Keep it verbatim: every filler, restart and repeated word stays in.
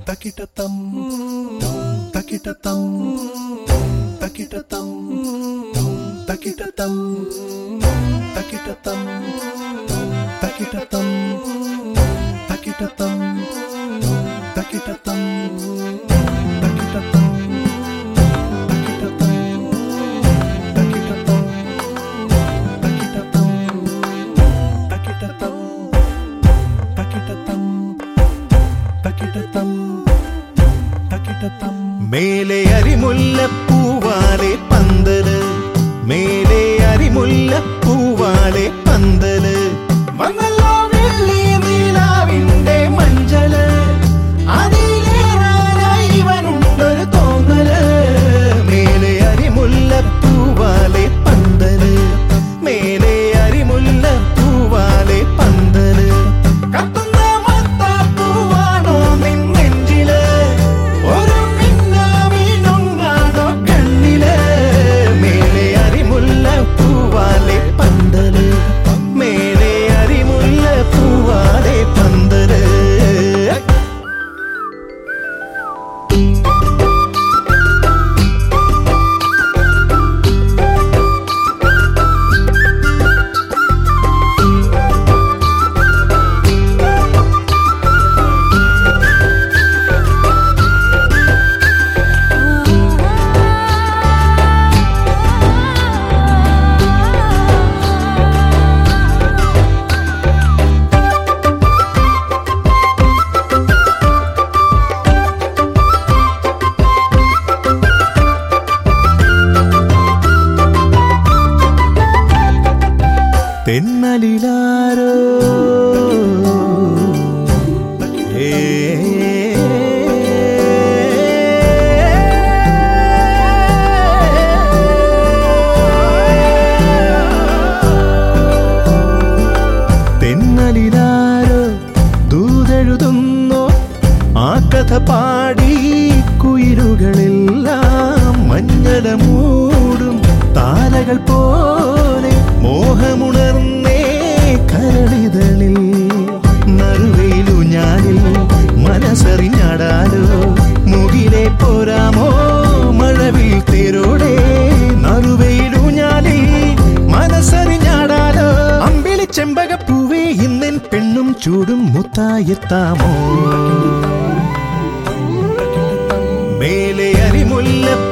തക്കിട്ടത്തം തക്കിട്ടത്തം തക്കിട്ടത്തം തക്കിട്ടത്തം തക്കിട്ടത്തം തക്കിട്ടത്തം തക്കിട്ടത്തം തക്കിട്ടത്തം തക്കിട്ടത്തം മേലെ അരിമുല്ലപ്പൂവാലെ പന്തല് മേലെ അരിമുല്ലപ്പൂവാലെ പന്തല് വന്നല്ലോ വെള്ളി നീലാവിന്റെ മഞ്ചല് അതിലേറാനായി ഇവനുണ്ടൊരു തോന്നല് മേലെ അരിമുല്ലപ്പൂവാലെ പന്തല് മേലെ അരിമുല്ലപ്പൂവാലെ പന്തല് കത്തുന്ന മത്താപ്പൂവാണോ നിന്നെഞ്ചില് ഒരു മിന്നാമിനുങ്ങാണോ കണ്ണില് മേലെ അരിമുല്ലപ്പൂവാലെ പന്തല് മേലെ അരിമുല്ലപ്പൂവാലെ പന്തല് തെന്നലിലാരോ തെന്നലിലാരോ ദൂതെഴുതുന്നോ ആ കഥ പാടി കുയിലുകളെല്ലാം മഞ്ഞള മൂടും താരകൾ പോലെ മോഹമുണർന്നേ കരളിതളിൽ നറുവയിലു ഞാനിൽ മനസ്സറിഞ്ഞാടാലോ മുകിലെ പോരാമോ മഴവിൽ തേരോടെ നറുവയിലു ഞാനിൽ മനസ്സറിഞ്ഞാടാലോ അമ്പിളി ചെമ്പകപ്പൂവേ ഇന്നെൻ പെണ്ണും ചൂടും മുത്തായെത്താമോ മേലെ അരിമുല്ല